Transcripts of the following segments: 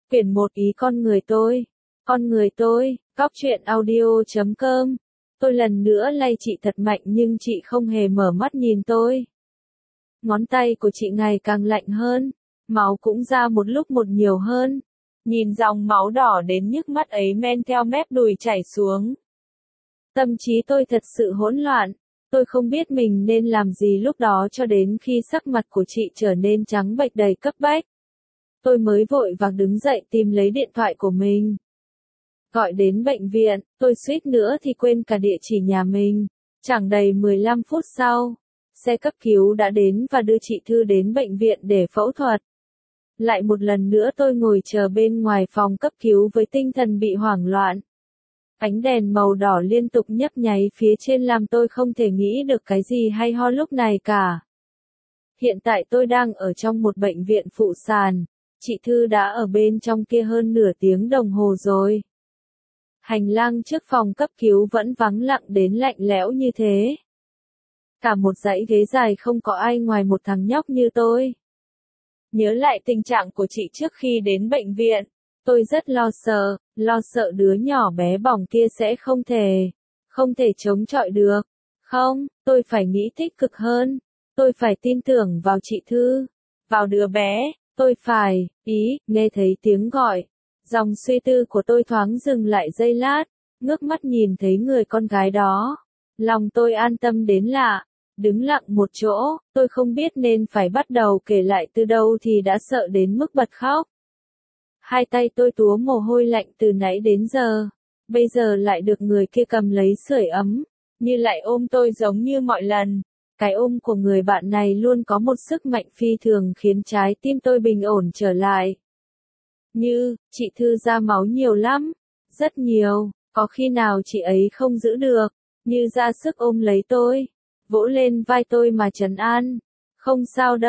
Quyển 1 Ý con người tôi. Con người tôi, Cóc truyện audio.com. Tôi lần nữa lay chị thật mạnh nhưng chị không hề mở mắt nhìn tôi. Ngón tay của chị ngày càng lạnh hơn, máu cũng ra một lúc một nhiều hơn. Nhìn dòng máu đỏ đến nhức mắt ấy men theo mép đùi chảy xuống. Tâm trí tôi thật sự hỗn loạn, tôi không biết mình nên làm gì lúc đó cho đến khi sắc mặt của chị trở nên trắng bệch đầy cấp bách. Tôi mới vội vàng đứng dậy tìm lấy điện thoại của mình. Gọi đến bệnh viện, tôi suýt nữa thì quên cả địa chỉ nhà mình. Chẳng đầy 15 phút sau, xe cấp cứu đã đến và đưa chị Thư đến bệnh viện để phẫu thuật. Lại một lần nữa tôi ngồi chờ bên ngoài phòng cấp cứu với tinh thần bị hoảng loạn. Ánh đèn màu đỏ liên tục nhấp nháy phía trên làm tôi không thể nghĩ được cái gì hay ho lúc này cả. Hiện tại tôi đang ở trong một bệnh viện phụ sản. Chị Thư đã ở bên trong kia hơn nửa tiếng đồng hồ rồi. Hành lang trước phòng cấp cứu vẫn vắng lặng đến lạnh lẽo như thế. Cả một dãy ghế dài không có ai ngoài một thằng nhóc như tôi. Nhớ lại tình trạng của chị trước khi đến bệnh viện, tôi rất lo sợ đứa nhỏ bé bỏng kia sẽ không thể chống chọi được. Không, tôi phải nghĩ tích cực hơn. Tôi phải tin tưởng vào chị Thư, vào đứa bé. Tôi phải, nghe thấy tiếng gọi. Dòng suy tư của tôi thoáng dừng lại giây lát, ngước mắt nhìn thấy người con gái đó. Lòng tôi an tâm đến lạ, đứng lặng một chỗ, tôi không biết nên phải bắt đầu kể lại từ đâu thì đã sợ đến mức bật khóc. Hai tay tôi túa mồ hôi lạnh từ nãy đến giờ, bây giờ lại được người kia cầm lấy sưởi ấm, như lại ôm tôi giống như mọi lần. Cái ôm của người bạn này luôn có một sức mạnh phi thường khiến trái tim tôi bình ổn trở lại. Như, chị Thư ra máu nhiều lắm, rất nhiều, có khi nào chị ấy không giữ được, Như ra sức ôm lấy tôi, vỗ lên vai tôi mà trấn an. Không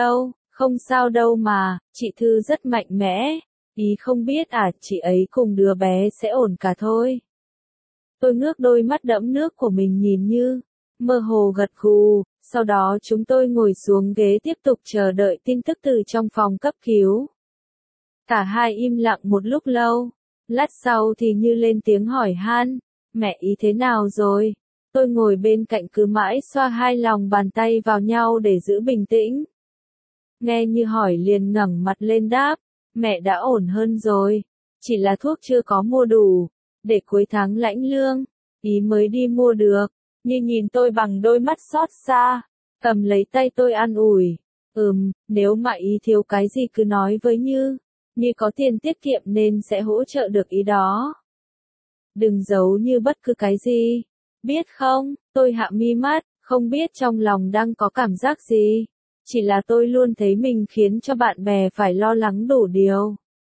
sao đâu mà, chị Thư rất mạnh mẽ, không biết chị ấy cùng đứa bé sẽ ổn cả thôi. Tôi ngước đôi mắt đẫm nước của mình nhìn Như, mơ hồ gật gù. Sau đó chúng tôi ngồi xuống ghế tiếp tục chờ đợi tin tức từ trong phòng cấp cứu. Cả hai im lặng một lúc lâu. Lát sau thì Như lên tiếng hỏi han, mẹ ý thế nào rồi? Tôi ngồi bên cạnh cứ mãi xoa hai lòng bàn tay vào nhau để giữ bình tĩnh. Nghe Như hỏi liền ngẩng mặt lên đáp, mẹ đã ổn hơn rồi, chỉ là thuốc chưa có mua đủ, để cuối tháng lãnh lương, ý mới đi mua được. Như nhìn tôi bằng đôi mắt xót xa, cầm lấy tay tôi an ủi. Nếu mà ý thiếu cái gì cứ nói với Như có tiền tiết kiệm nên sẽ hỗ trợ được ý đó. Đừng giấu Như bất cứ cái gì. Biết không, tôi hạ mi mắt, không biết trong lòng đang có cảm giác gì. Chỉ là tôi luôn thấy mình khiến cho bạn bè phải lo lắng đủ điều.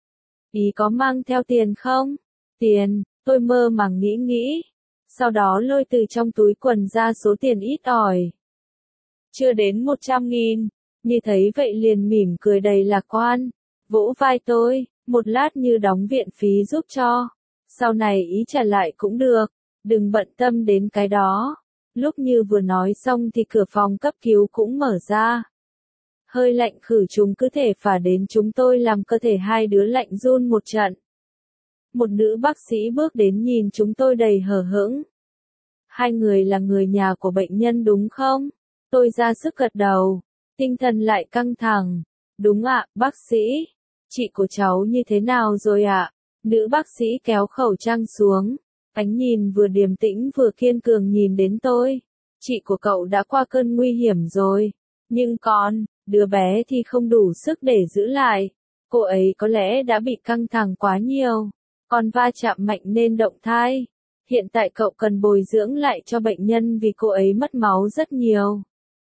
Ý có mang theo tiền không? Tiền, tôi mơ màng nghĩ. Sau đó lôi từ trong túi quần ra số tiền ít ỏi. Chưa đến 100.000, Như thấy vậy liền mỉm cười đầy lạc quan, vỗ vai tôi, một lát Như đóng viện phí giúp cho. Sau này ý trả lại cũng được, đừng bận tâm đến cái đó. Lúc Như vừa nói xong thì cửa phòng cấp cứu cũng mở ra. Hơi lạnh khử trùng cứ thể phả đến chúng tôi làm cơ thể hai đứa lạnh run một trận. Một nữ bác sĩ bước đến nhìn chúng tôi đầy hờ hững. Hai người là người nhà của bệnh nhân đúng không? Tôi ra sức gật đầu, tinh thần lại căng thẳng. Đúng ạ, bác sĩ. Chị của cháu như thế nào rồi ạ? Nữ bác sĩ kéo khẩu trang xuống, ánh nhìn vừa điềm tĩnh vừa kiên cường nhìn đến tôi. Chị của cậu đã qua cơn nguy hiểm rồi, nhưng đứa bé thì không đủ sức để giữ lại. Cô ấy có lẽ đã bị căng thẳng quá nhiều, còn va chạm mạnh nên động thai. Hiện tại cậu cần bồi dưỡng lại cho bệnh nhân vì cô ấy mất máu rất nhiều.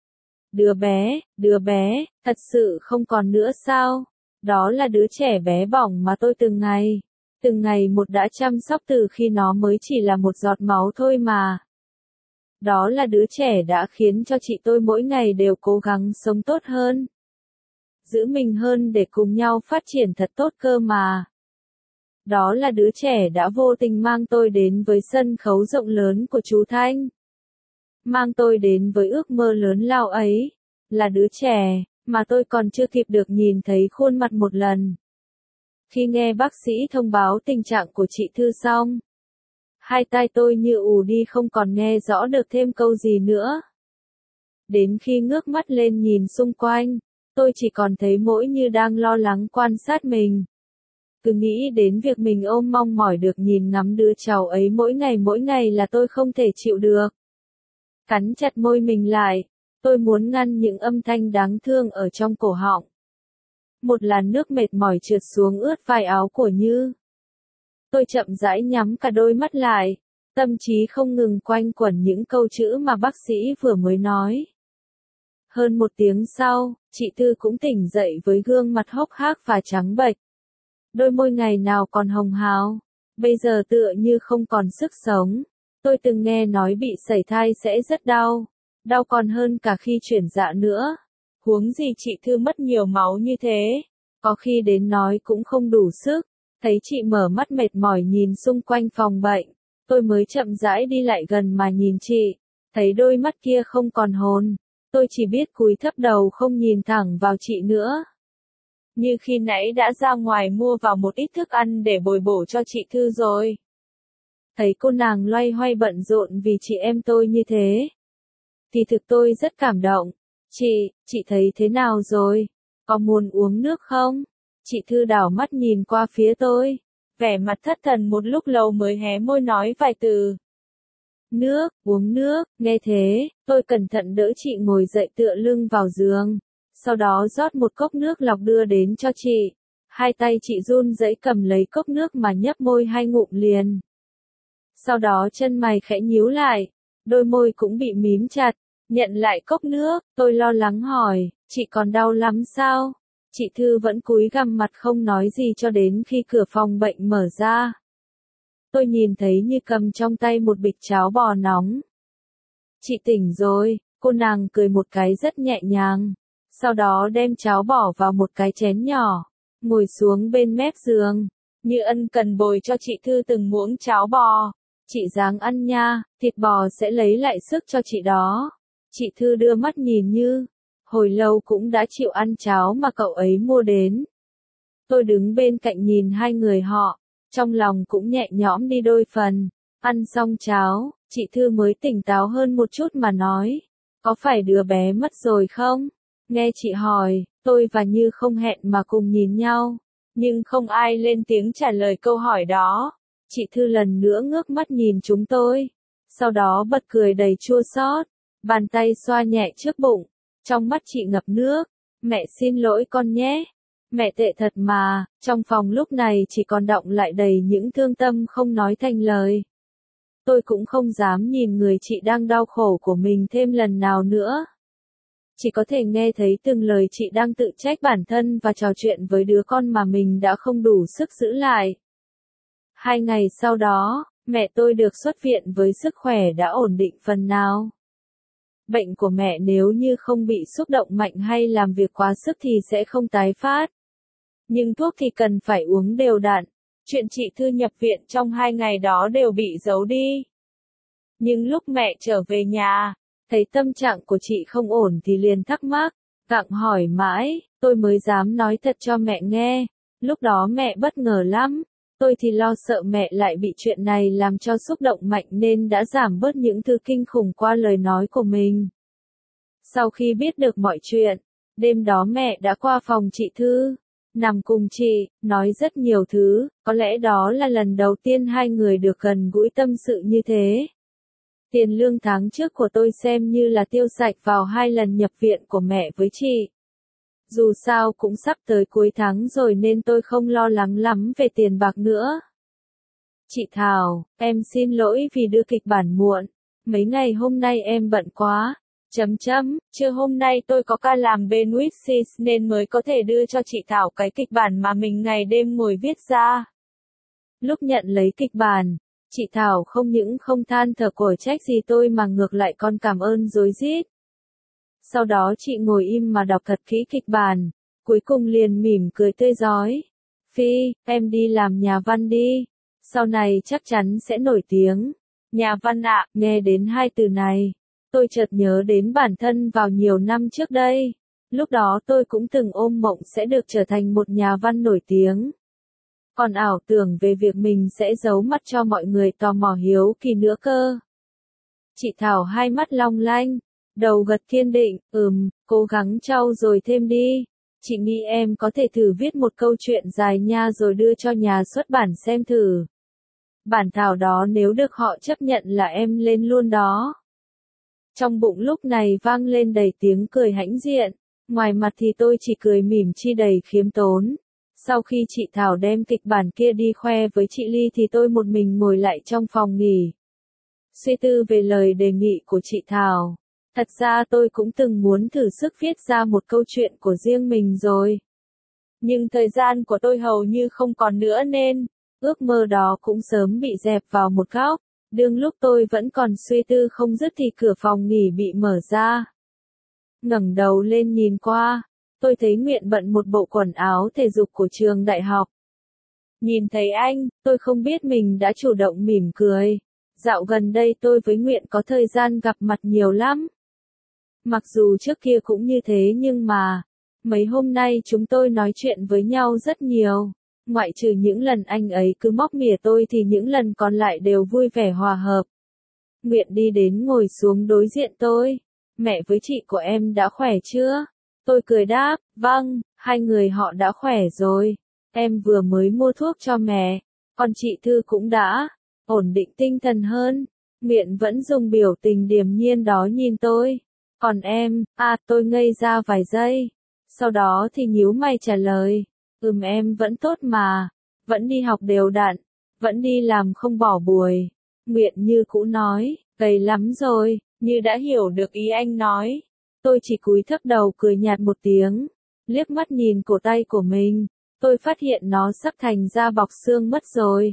Đứa bé, thật sự không còn nữa sao? Đó là đứa trẻ bé bỏng mà tôi từng ngày một đã chăm sóc từ khi nó mới chỉ là một giọt máu thôi mà. Đó là đứa trẻ đã khiến cho chị tôi mỗi ngày đều cố gắng sống tốt hơn, giữ mình hơn để cùng nhau phát triển thật tốt cơ mà. Đó là đứa trẻ đã vô tình mang tôi đến với sân khấu rộng lớn của chú Thanh. Mang tôi đến với ước mơ lớn lao ấy. Là đứa trẻ mà tôi còn chưa kịp được nhìn thấy khuôn mặt một lần. Khi nghe bác sĩ thông báo tình trạng của chị Thư xong, hai tai tôi như ù đi không còn nghe rõ được thêm câu gì nữa. Đến khi ngước mắt lên nhìn xung quanh, tôi chỉ còn thấy mỗi như đang lo lắng quan sát mình. Cứ nghĩ đến việc mình ôm mong mỏi được nhìn ngắm đứa cháu ấy mỗi ngày là tôi không thể chịu được. Cắn chặt môi mình lại, tôi muốn ngăn những âm thanh đáng thương ở trong cổ họng. Một làn nước mệt mỏi trượt xuống ướt vai áo của Như. Tôi chậm rãi nhắm cả đôi mắt lại, tâm trí không ngừng quanh quẩn những câu chữ mà bác sĩ vừa mới nói. Hơn một tiếng sau, chị Thư cũng tỉnh dậy với gương mặt hốc hác và trắng bệch. Đôi môi ngày nào còn hồng hào, bây giờ tựa như không còn sức sống. Tôi từng nghe nói bị sẩy thai sẽ rất đau, đau còn hơn cả khi chuyển dạ nữa. Huống gì chị Thư mất nhiều máu như thế, có khi đến nói cũng không đủ sức. Thấy chị mở mắt mệt mỏi nhìn xung quanh phòng bệnh, tôi mới chậm rãi đi lại gần mà nhìn chị, thấy đôi mắt kia không còn hồn, tôi chỉ biết cúi thấp đầu không nhìn thẳng vào chị nữa. Như khi nãy đã ra ngoài mua vào một ít thức ăn để bồi bổ cho chị Thư rồi. Thấy cô nàng loay hoay bận rộn vì chị em tôi như thế. Thì thực tôi rất cảm động. Chị thấy thế nào rồi? Có muốn uống nước không? Chị Thư đảo mắt nhìn qua phía tôi. Vẻ mặt thất thần một lúc lâu mới hé môi nói vài từ. Nước, uống nước, nghe thế, tôi cẩn thận đỡ chị ngồi dậy tựa lưng vào giường. Sau đó rót một cốc nước lọc đưa đến cho chị. Hai tay chị run rẩy cầm lấy cốc nước mà nhấp môi hai ngụm liền. Sau đó chân mày khẽ nhíu lại, đôi môi cũng bị mím chặt. Nhận lại cốc nước, tôi lo lắng hỏi, chị còn đau lắm sao? Chị Thư vẫn cúi gằm mặt không nói gì cho đến khi cửa phòng bệnh mở ra. Tôi nhìn thấy Như cầm trong tay một bịch cháo bò nóng. Chị tỉnh rồi, cô nàng cười một cái rất nhẹ nhàng. Sau đó đem cháo bỏ vào một cái chén nhỏ, ngồi xuống bên mép giường. Như ân cần bồi cho chị Thư từng muỗng cháo bò. Chị ráng ăn nha, thịt bò sẽ lấy lại sức cho chị đó. Chị Thư đưa mắt nhìn Như, hồi lâu cũng đã chịu ăn cháo mà cậu ấy mua đến. Tôi đứng bên cạnh nhìn hai người họ, trong lòng cũng nhẹ nhõm đi đôi phần. Ăn xong cháo, chị Thư mới tỉnh táo hơn một chút mà nói, có phải đứa bé mất rồi không? Nghe chị hỏi, tôi và Như không hẹn mà cùng nhìn nhau, nhưng không ai lên tiếng trả lời câu hỏi đó. Chị Thư lần nữa ngước mắt nhìn chúng tôi, sau đó bật cười đầy chua xót, bàn tay xoa nhẹ trước bụng, trong mắt chị ngập nước. Mẹ xin lỗi con nhé. Mẹ tệ thật mà. Trong phòng lúc này chỉ còn đọng lại đầy những thương tâm không nói thành lời. Tôi cũng không dám nhìn người chị đang đau khổ của mình thêm lần nào nữa. Chỉ có thể nghe thấy từng lời chị đang tự trách bản thân và trò chuyện với đứa con mà mình đã không đủ sức giữ lại. 2 ngày sau đó, mẹ tôi được xuất viện với sức khỏe đã ổn định phần nào. Bệnh của mẹ nếu như không bị xúc động mạnh hay làm việc quá sức thì sẽ không tái phát. Nhưng thuốc thì cần phải uống đều đặn. Chuyện chị Thư nhập viện trong 2 ngày đó đều bị giấu đi. Nhưng lúc mẹ trở về nhà, thấy tâm trạng của chị không ổn thì liền thắc mắc, gặng hỏi mãi, tôi mới dám nói thật cho mẹ nghe. Lúc đó mẹ bất ngờ lắm. Tôi thì lo sợ mẹ lại bị chuyện này làm cho xúc động mạnh nên đã giảm bớt những thứ kinh khủng qua lời nói của mình. Sau khi biết được mọi chuyện, đêm đó mẹ đã qua phòng chị Thư, nằm cùng chị, nói rất nhiều thứ, có lẽ đó là lần đầu tiên hai người được gần gũi tâm sự như thế. Tiền lương tháng trước của tôi xem như là tiêu sạch vào 2 lần nhập viện của mẹ với chị. Dù sao cũng sắp tới cuối tháng rồi nên tôi không lo lắng lắm về tiền bạc nữa. Chị Thảo, em xin lỗi vì đưa kịch bản muộn. Mấy ngày hôm nay em bận quá. Trưa hôm nay tôi có ca làm bên Wixsys nên mới có thể đưa cho chị Thảo cái kịch bản mà mình ngày đêm ngồi viết ra. Lúc nhận lấy kịch bản, chị Thảo không những không than thở cổi trách gì tôi mà ngược lại còn cảm ơn rối rít. Sau đó chị ngồi im mà đọc thật kỹ kịch bản, cuối cùng liền mỉm cười tươi rói. Phi, em đi làm nhà văn đi, sau này chắc chắn sẽ nổi tiếng. Nhà văn ạ, nghe đến 2 từ này, tôi chợt nhớ đến bản thân vào nhiều năm trước đây. Lúc đó tôi cũng từng ôm mộng sẽ được trở thành một nhà văn nổi tiếng. còn ảo tưởng về việc mình sẽ giấu mặt cho mọi người tò mò hiếu kỳ nữa cơ. Chị Thảo hai mắt long lanh, đầu gật kiên định, cố gắng trau dồi thêm đi. Chị nghĩ em có thể thử viết một câu chuyện dài nha rồi đưa cho nhà xuất bản xem thử. Bản thảo đó nếu được họ chấp nhận là em lên luôn đó. Trong bụng lúc này vang lên đầy tiếng cười hãnh diện, ngoài mặt thì tôi chỉ cười mỉm chi đầy khiêm tốn. Sau khi chị Thảo đem kịch bản kia đi khoe với chị Ly thì tôi một mình ngồi lại trong phòng nghỉ. Suy tư về lời đề nghị của chị Thảo. Thật ra tôi cũng từng muốn thử sức viết ra một câu chuyện của riêng mình rồi. Nhưng thời gian của tôi hầu như không còn nữa nên, ước mơ đó cũng sớm bị dẹp vào một góc. Đương lúc tôi vẫn còn suy tư không dứt thì cửa phòng nghỉ bị mở ra. Ngẩng đầu lên nhìn qua, tôi thấy Nguyện bận một bộ quần áo thể dục của trường đại học. Nhìn thấy anh, tôi không biết mình đã chủ động mỉm cười. Dạo gần đây tôi với Nguyện có thời gian gặp mặt nhiều lắm. Mặc dù trước kia cũng như thế nhưng mà, mấy hôm nay chúng tôi nói chuyện với nhau rất nhiều. Ngoại trừ những lần anh ấy cứ móc mỉa tôi thì những lần còn lại đều vui vẻ hòa hợp. Nguyện đi đến ngồi xuống đối diện tôi. Mẹ với chị của em đã khỏe chưa? Tôi cười đáp, vâng, hai người họ đã khỏe rồi. Em vừa mới mua thuốc cho mẹ, còn chị Thư cũng đã ổn định tinh thần hơn. Nguyện vẫn dùng biểu tình điềm nhiên đó nhìn tôi. Còn em, tôi ngây ra vài giây. Sau đó thì nhíu mày trả lời. Em vẫn tốt mà. Vẫn đi học đều đặn. Vẫn đi làm không bỏ buổi. Nguyện như cũ nói, gầy lắm rồi, như đã hiểu được ý anh nói. Tôi chỉ cúi thấp đầu cười nhạt một tiếng. Liếc mắt nhìn cổ tay của mình. Tôi phát hiện nó sắp thành da bọc xương mất rồi.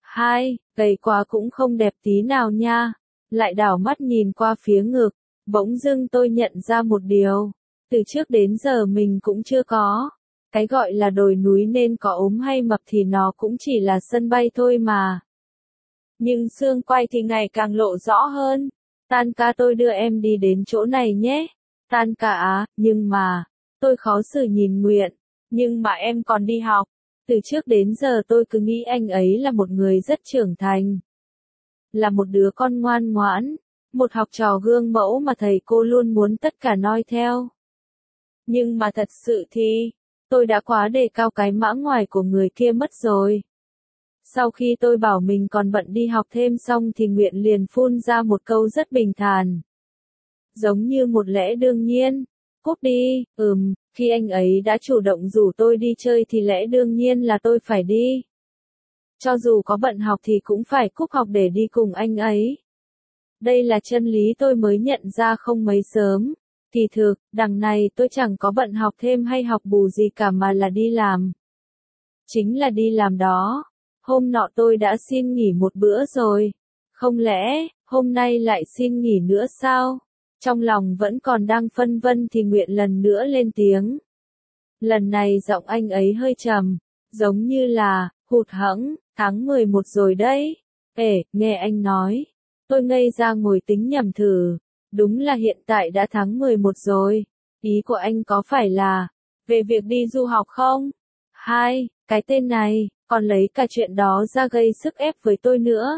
Gầy quá cũng không đẹp tí nào nha. Lại đảo mắt nhìn qua phía ngực. Bỗng dưng tôi nhận ra một điều. Từ trước đến giờ mình cũng chưa có. Cái gọi là đồi núi nên có ốm hay mập thì nó cũng chỉ là sân bay thôi mà. Nhưng xương quai thì ngày càng lộ rõ hơn. Tan ca tôi đưa em đi đến chỗ này nhé. Tan ca á, nhưng mà, tôi khó xử nhìn Nguyện. Nhưng mà em còn đi học. Từ trước đến giờ tôi cứ nghĩ anh ấy là một người rất trưởng thành. Là một đứa con ngoan ngoãn. Một học trò gương mẫu mà thầy cô luôn muốn tất cả noi theo. Nhưng mà thật sự thì, tôi đã quá đề cao cái mã ngoài của người kia mất rồi. Sau khi tôi bảo mình còn bận đi học thêm xong thì Nguyện liền phun ra một câu rất bình thản. Giống như một lẽ đương nhiên. Cúp đi, khi anh ấy đã chủ động rủ tôi đi chơi thì lẽ đương nhiên là tôi phải đi. Cho dù có bận học thì cũng phải cúp học để đi cùng anh ấy. Đây là chân lý tôi mới nhận ra không mấy sớm. Kỳ thực, đằng này tôi chẳng có bận học thêm hay học bù gì cả mà là đi làm. Chính là đi làm đó. Hôm nọ tôi đã xin nghỉ một bữa rồi. Không lẽ, hôm nay lại xin nghỉ nữa sao? Trong lòng vẫn còn đang phân vân thì Nguyện lần nữa lên tiếng. Lần này giọng anh ấy hơi trầm, giống như là, hụt hẫng, tháng 11 rồi đấy. Nghe anh nói. Tôi ngây ra ngồi tính nhầm thử. Đúng là hiện tại đã tháng 11 rồi. Ý của anh có phải là, về việc đi du học không? Cái tên này, còn lấy cả chuyện đó ra gây sức ép với tôi nữa.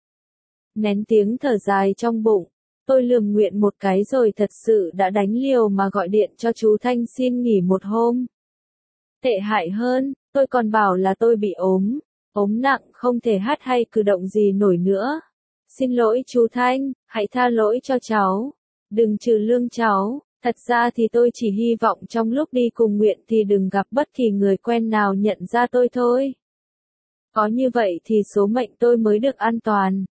Nén tiếng thở dài trong bụng. Tôi lườm Nguyện một cái rồi thật sự đã đánh liều mà gọi điện cho chú Thanh xin nghỉ một hôm. Tệ hại hơn, tôi còn bảo là tôi bị ốm nặng không thể hát hay cử động gì nổi nữa. Xin lỗi chú Thanh, hãy tha lỗi cho cháu. Đừng trừ lương cháu, thật ra thì tôi chỉ hy vọng trong lúc đi cùng Nguyện thì đừng gặp bất kỳ người quen nào nhận ra tôi thôi. Có như vậy thì số mệnh tôi mới được an toàn.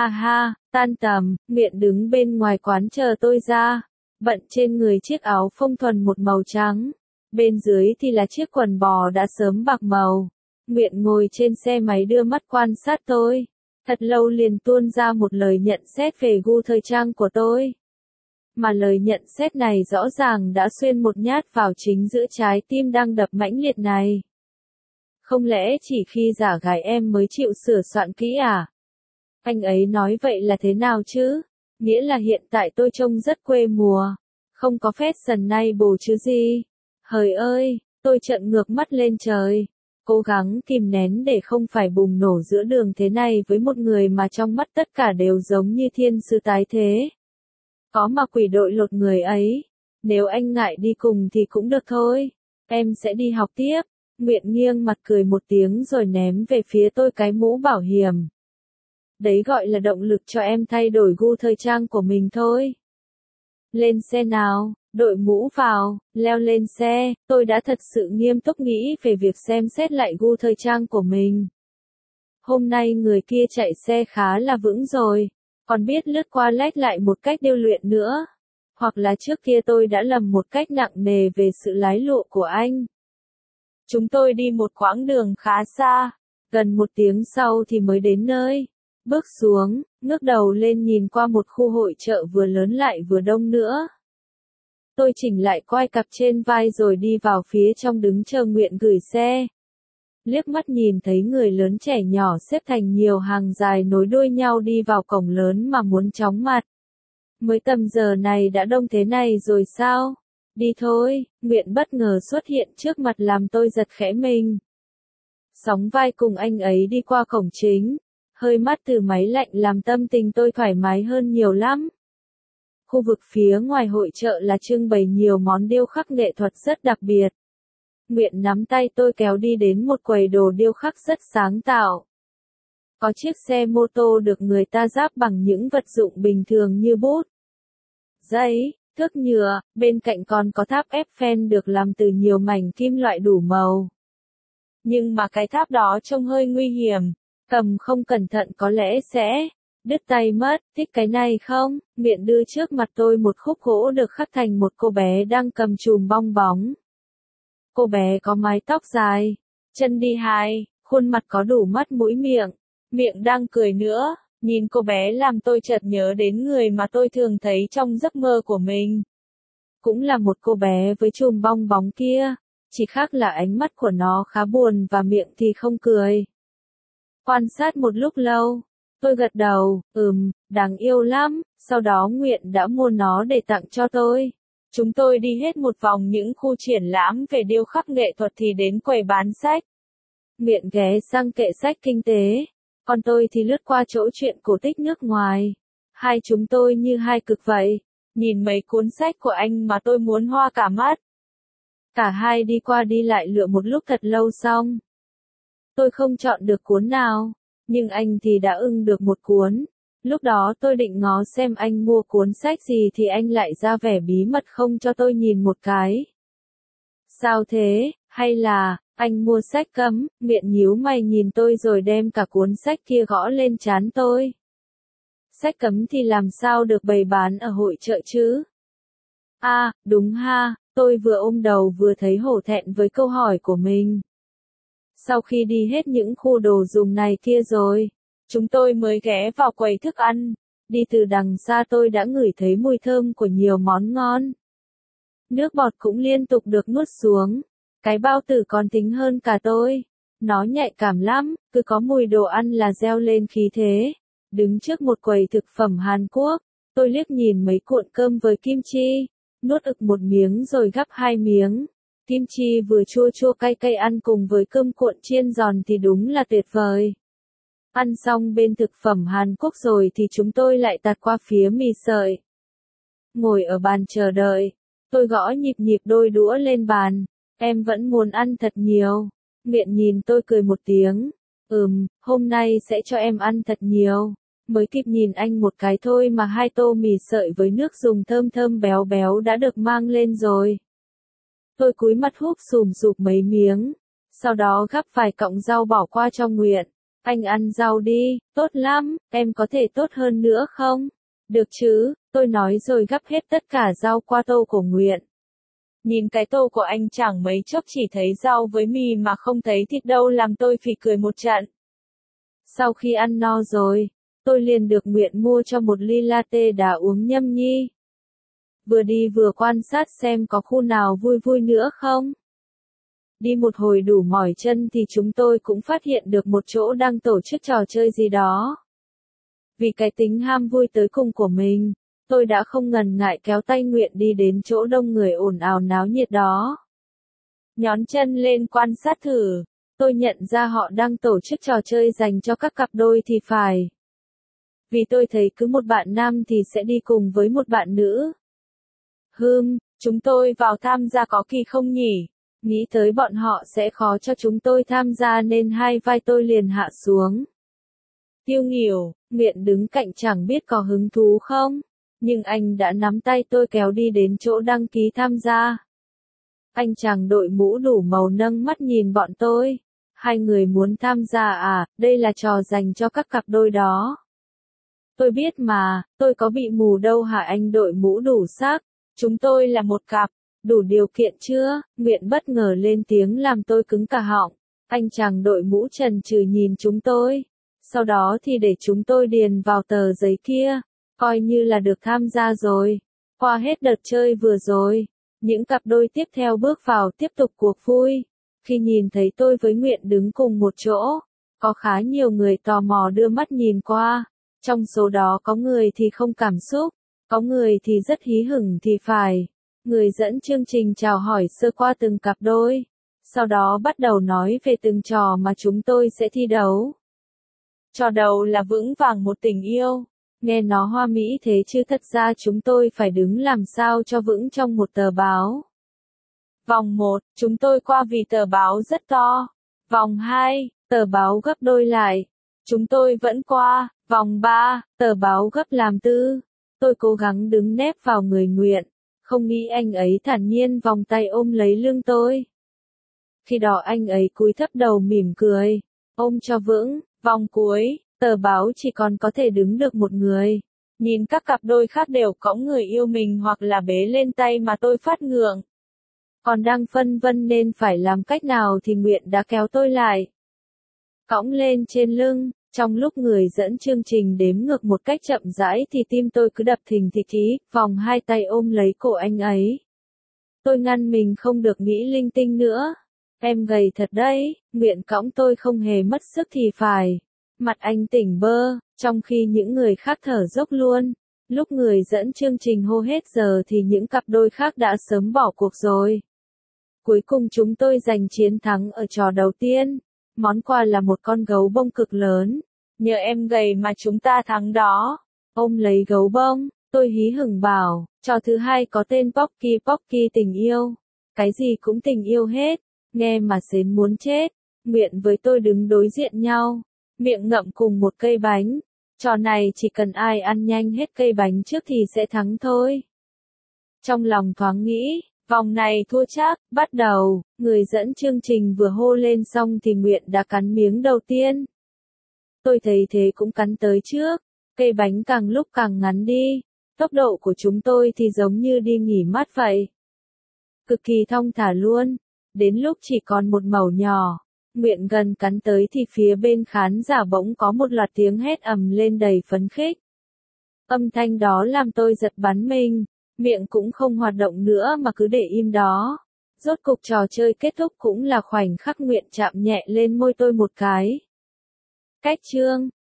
Tan tầm, Nguyện đứng bên ngoài quán chờ tôi ra. Bận trên người chiếc áo phông thuần một màu trắng. Bên dưới thì là chiếc quần bò đã sớm bạc màu. Nguyện ngồi trên xe máy đưa mắt quan sát tôi. Thật lâu liền tuôn ra một lời nhận xét về gu thời trang của tôi. Mà lời nhận xét này rõ ràng đã xuyên một nhát vào chính giữa trái tim đang đập mãnh liệt này. Không lẽ chỉ khi giả gái em mới chịu sửa soạn kỹ à? Anh ấy nói vậy là thế nào chứ? Nghĩa là hiện tại tôi trông rất quê mùa. Không có fashion nay bồ chứ gì. Hời ơi, tôi trợn ngược mắt lên trời. cố gắng kìm nén để không phải bùng nổ giữa đường thế này với một người mà trong mắt tất cả đều giống như thiên sư tái thế. Có mà quỷ đội lột người ấy. Nếu anh ngại đi cùng thì cũng được thôi. Em sẽ đi học tiếp. Nguyện nghiêng mặt cười một tiếng rồi ném về phía tôi cái mũ bảo hiểm. Đấy gọi là động lực cho em thay đổi gu thời trang của mình thôi. Lên xe nào, đội mũ vào, leo lên xe, tôi đã thật sự nghiêm túc nghĩ về việc xem xét lại gu thời trang của mình. Hôm nay người kia chạy xe khá là vững rồi, còn biết lướt qua lách lại một cách điêu luyện nữa. Hoặc là trước kia tôi đã lầm một cách nặng nề về sự lái lụa của anh. Chúng tôi đi một quãng đường khá xa, gần 1 tiếng sau thì mới đến nơi. Bước xuống, ngước đầu lên nhìn qua một khu hội chợ vừa lớn lại vừa đông nữa. Tôi chỉnh lại quai cặp trên vai rồi đi vào phía trong đứng chờ Nguyện gửi xe. Liếc mắt nhìn thấy người lớn trẻ nhỏ xếp thành nhiều hàng dài nối đuôi nhau đi vào cổng lớn mà muốn chóng mặt. Mới tầm giờ này đã đông thế này rồi sao? Đi thôi, Nguyện bất ngờ xuất hiện trước mặt làm tôi giật khẽ mình. Sóng vai cùng anh ấy đi qua cổng chính. Hơi mát từ máy lạnh làm tâm tình tôi thoải mái hơn nhiều lắm. Khu vực phía ngoài hội chợ là trưng bày nhiều món điêu khắc nghệ thuật rất đặc biệt. Nguyện nắm tay tôi kéo đi đến một quầy đồ điêu khắc rất sáng tạo. Có chiếc xe mô tô được người ta ráp bằng những vật dụng bình thường như bút, giấy, thước nhựa, bên cạnh còn có tháp Eiffel được làm từ nhiều mảnh kim loại đủ màu. Nhưng mà cái tháp đó trông hơi nguy hiểm. Cầm không cẩn thận có lẽ sẽ đứt tay mất. Thích cái này không? Nguyện đưa trước mặt tôi một khúc gỗ được khắc thành một cô bé đang cầm chùm bong bóng. Cô bé có mái tóc dài, chân đi high, khuôn mặt có đủ mắt mũi miệng. Miệng đang cười nữa. Nhìn cô bé làm tôi chợt nhớ đến người mà tôi thường thấy trong giấc mơ của mình. Cũng là một cô bé với chùm bong bóng kia. Chỉ khác là ánh mắt của nó khá buồn và miệng thì không cười. Quan sát một lúc lâu, tôi gật đầu, đáng yêu lắm, sau đó Nguyện đã mua nó để tặng cho tôi. Chúng tôi đi hết một vòng những khu triển lãm về điêu khắc nghệ thuật thì đến quầy bán sách. Nguyện ghé sang kệ sách kinh tế, còn tôi thì lướt qua chỗ truyện cổ tích nước ngoài. Hai chúng tôi như hai cực vậy, nhìn mấy cuốn sách của anh mà tôi muốn hoa cả mắt. Cả hai đi qua đi lại lựa một lúc thật lâu xong. Tôi không chọn được cuốn nào, nhưng anh thì đã ưng được một cuốn. Lúc đó tôi định ngó xem anh mua cuốn sách gì thì anh lại ra vẻ bí mật không cho tôi nhìn một cái. Sao thế, hay là, anh mua sách cấm? Nguyện nhíu mày nhìn tôi rồi đem cả cuốn sách kia gõ lên trán tôi. Sách cấm thì làm sao được bày bán ở hội chợ chứ? À, đúng ha, tôi vừa ôm đầu vừa thấy hổ thẹn với câu hỏi của mình. Sau khi đi hết những khu đồ dùng này kia rồi, chúng tôi mới ghé vào quầy thức ăn. Đi từ đằng xa tôi đã ngửi thấy mùi thơm của nhiều món ngon. Nước bọt cũng liên tục được nuốt xuống. Cái bao tử còn tính hơn cả tôi. Nó nhạy cảm lắm, cứ có mùi đồ ăn là reo lên khí thế. Đứng trước một quầy thực phẩm Hàn Quốc, tôi liếc nhìn mấy cuộn cơm với kim chi. Nuốt ực một miếng rồi gắp 2 miếng. Kim chi vừa chua chua cay cay ăn cùng với cơm cuộn chiên giòn thì đúng là tuyệt vời. Ăn xong bên thực phẩm Hàn Quốc rồi thì chúng tôi lại tạt qua phía mì sợi. Ngồi ở bàn chờ đợi, tôi gõ nhịp nhịp đôi đũa lên bàn. Em vẫn muốn ăn thật nhiều. Nguyện nhìn tôi cười một tiếng. Hôm nay sẽ cho em ăn thật nhiều. Mới kịp nhìn anh một cái thôi mà 2 tô mì sợi với nước dùng thơm thơm béo béo đã được mang lên rồi. Tôi cúi mặt húp sùm sụp mấy miếng. Sau đó gắp vài cọng rau bỏ qua cho Nguyện. Anh ăn rau đi, tốt lắm, em có thể tốt hơn nữa không? Được chứ, tôi nói rồi gắp hết tất cả rau qua tô của Nguyện. Nhìn cái tô của anh chẳng mấy chốc chỉ thấy rau với mì mà không thấy thịt đâu làm tôi phì cười một trận. Sau khi ăn no rồi, tôi liền được Nguyện mua cho một ly latte đá uống nhâm nhi. Vừa đi vừa quan sát xem có khu nào vui vui nữa không. Đi một hồi đủ mỏi chân thì chúng tôi cũng phát hiện được một chỗ đang tổ chức trò chơi gì đó. Vì cái tính ham vui tới cùng của mình, tôi đã không ngần ngại kéo tay Nguyện đi đến chỗ đông người ồn ào náo nhiệt đó. Nhón chân lên quan sát thử, Tôi nhận ra họ đang tổ chức trò chơi dành cho các cặp đôi thì phải. Vì tôi thấy cứ một bạn nam thì sẽ đi cùng với một bạn nữ. Chúng tôi vào tham gia có kỳ không nhỉ? Nghĩ tới bọn họ sẽ khó cho chúng tôi tham gia nên hai vai tôi liền hạ xuống. Tiêu nghỉu, Nguyện đứng cạnh chẳng biết có hứng thú không, nhưng anh đã nắm tay tôi kéo đi đến chỗ đăng ký tham gia. Anh chàng đội mũ đủ màu nâng mắt nhìn bọn tôi. Hai người muốn tham gia à, đây là trò dành cho các cặp đôi đó. Tôi biết mà, tôi có bị mù đâu hả anh đội mũ đủ sắc, chúng tôi là một cặp, đủ điều kiện chưa? Nguyện bất ngờ lên tiếng làm tôi cứng cả họng. Anh chàng đội mũ chần chừ nhìn chúng tôi. Sau đó thì để chúng tôi điền vào tờ giấy kia, coi như là được tham gia rồi. Qua hết đợt chơi vừa rồi, những cặp đôi tiếp theo bước vào tiếp tục cuộc vui. Khi nhìn thấy tôi với Nguyện đứng cùng một chỗ, có khá nhiều người tò mò đưa mắt nhìn qua. Trong số đó có người thì không cảm xúc, có người thì rất hí hửng thì phải. Người dẫn chương trình chào hỏi sơ qua từng cặp đôi, sau đó bắt đầu nói về từng trò mà chúng tôi sẽ thi đấu. Trò đầu là vững vàng một tình yêu. Nghe nó hoa mỹ thế chứ thật ra chúng tôi phải đứng làm sao cho vững trong một tờ báo. Vòng 1, chúng tôi qua vì tờ báo rất to. Vòng 2, tờ báo gấp đôi lại. Chúng tôi vẫn qua. Vòng 3, tờ báo gấp làm tư. Tôi cố gắng đứng nép vào người Nguyện, không nghĩ anh ấy thản nhiên vòng tay ôm lấy lưng tôi. Khi đó anh ấy cúi thấp đầu mỉm cười, ôm cho vững. Vòng cuối, tờ báo chỉ còn có thể đứng được một người. Nhìn các cặp đôi khác đều cõng người yêu mình hoặc là bế lên tay mà tôi phát ngượng. Còn đang phân vân nên phải làm cách nào thì Nguyện đã kéo tôi lại, cõng lên trên lưng. Trong lúc người dẫn chương trình đếm ngược một cách chậm rãi thì tim tôi cứ đập thình thịch ý, vòng hai tay ôm lấy cổ anh ấy. Tôi ngăn mình không được nghĩ linh tinh nữa. Em gầy thật đấy, Nguyện cõng tôi không hề mất sức thì phải. Mặt anh tỉnh bơ, trong khi những người khác thở dốc luôn. Lúc người dẫn chương trình hô hết giờ thì những cặp đôi khác đã sớm bỏ cuộc rồi. Cuối cùng chúng tôi giành chiến thắng ở trò đầu tiên. Món quà là một con gấu bông cực lớn. Nhờ em gầy mà chúng ta thắng đó. Ôm lấy gấu bông, tôi hí hửng bảo, trò thứ hai có tên Pocky tình yêu. Cái gì cũng tình yêu hết, nghe mà sến muốn chết. Nguyện với tôi đứng đối diện nhau, miệng ngậm cùng một cây bánh. Trò này chỉ cần ai ăn nhanh hết cây bánh trước thì sẽ thắng thôi. Trong lòng thoáng nghĩ, vòng này thua chắc, bắt đầu, người dẫn chương trình vừa hô lên xong thì Nguyện đã cắn miếng đầu tiên. Tôi thấy thế cũng cắn tới trước, cây bánh càng lúc càng ngắn đi, tốc độ của chúng tôi thì giống như đi nghỉ mát vậy. Cực kỳ thong thả luôn, đến lúc chỉ còn một mẩu nhỏ, Nguyện gần cắn tới thì phía bên khán giả bỗng có một loạt tiếng hét ầm lên đầy phấn khích. Âm thanh đó làm tôi giật bắn mình. Miệng cũng không hoạt động nữa mà cứ để im đó. Rốt cục trò chơi kết thúc cũng là khoảnh khắc Nguyện chạm nhẹ lên môi tôi một cái. Cách chương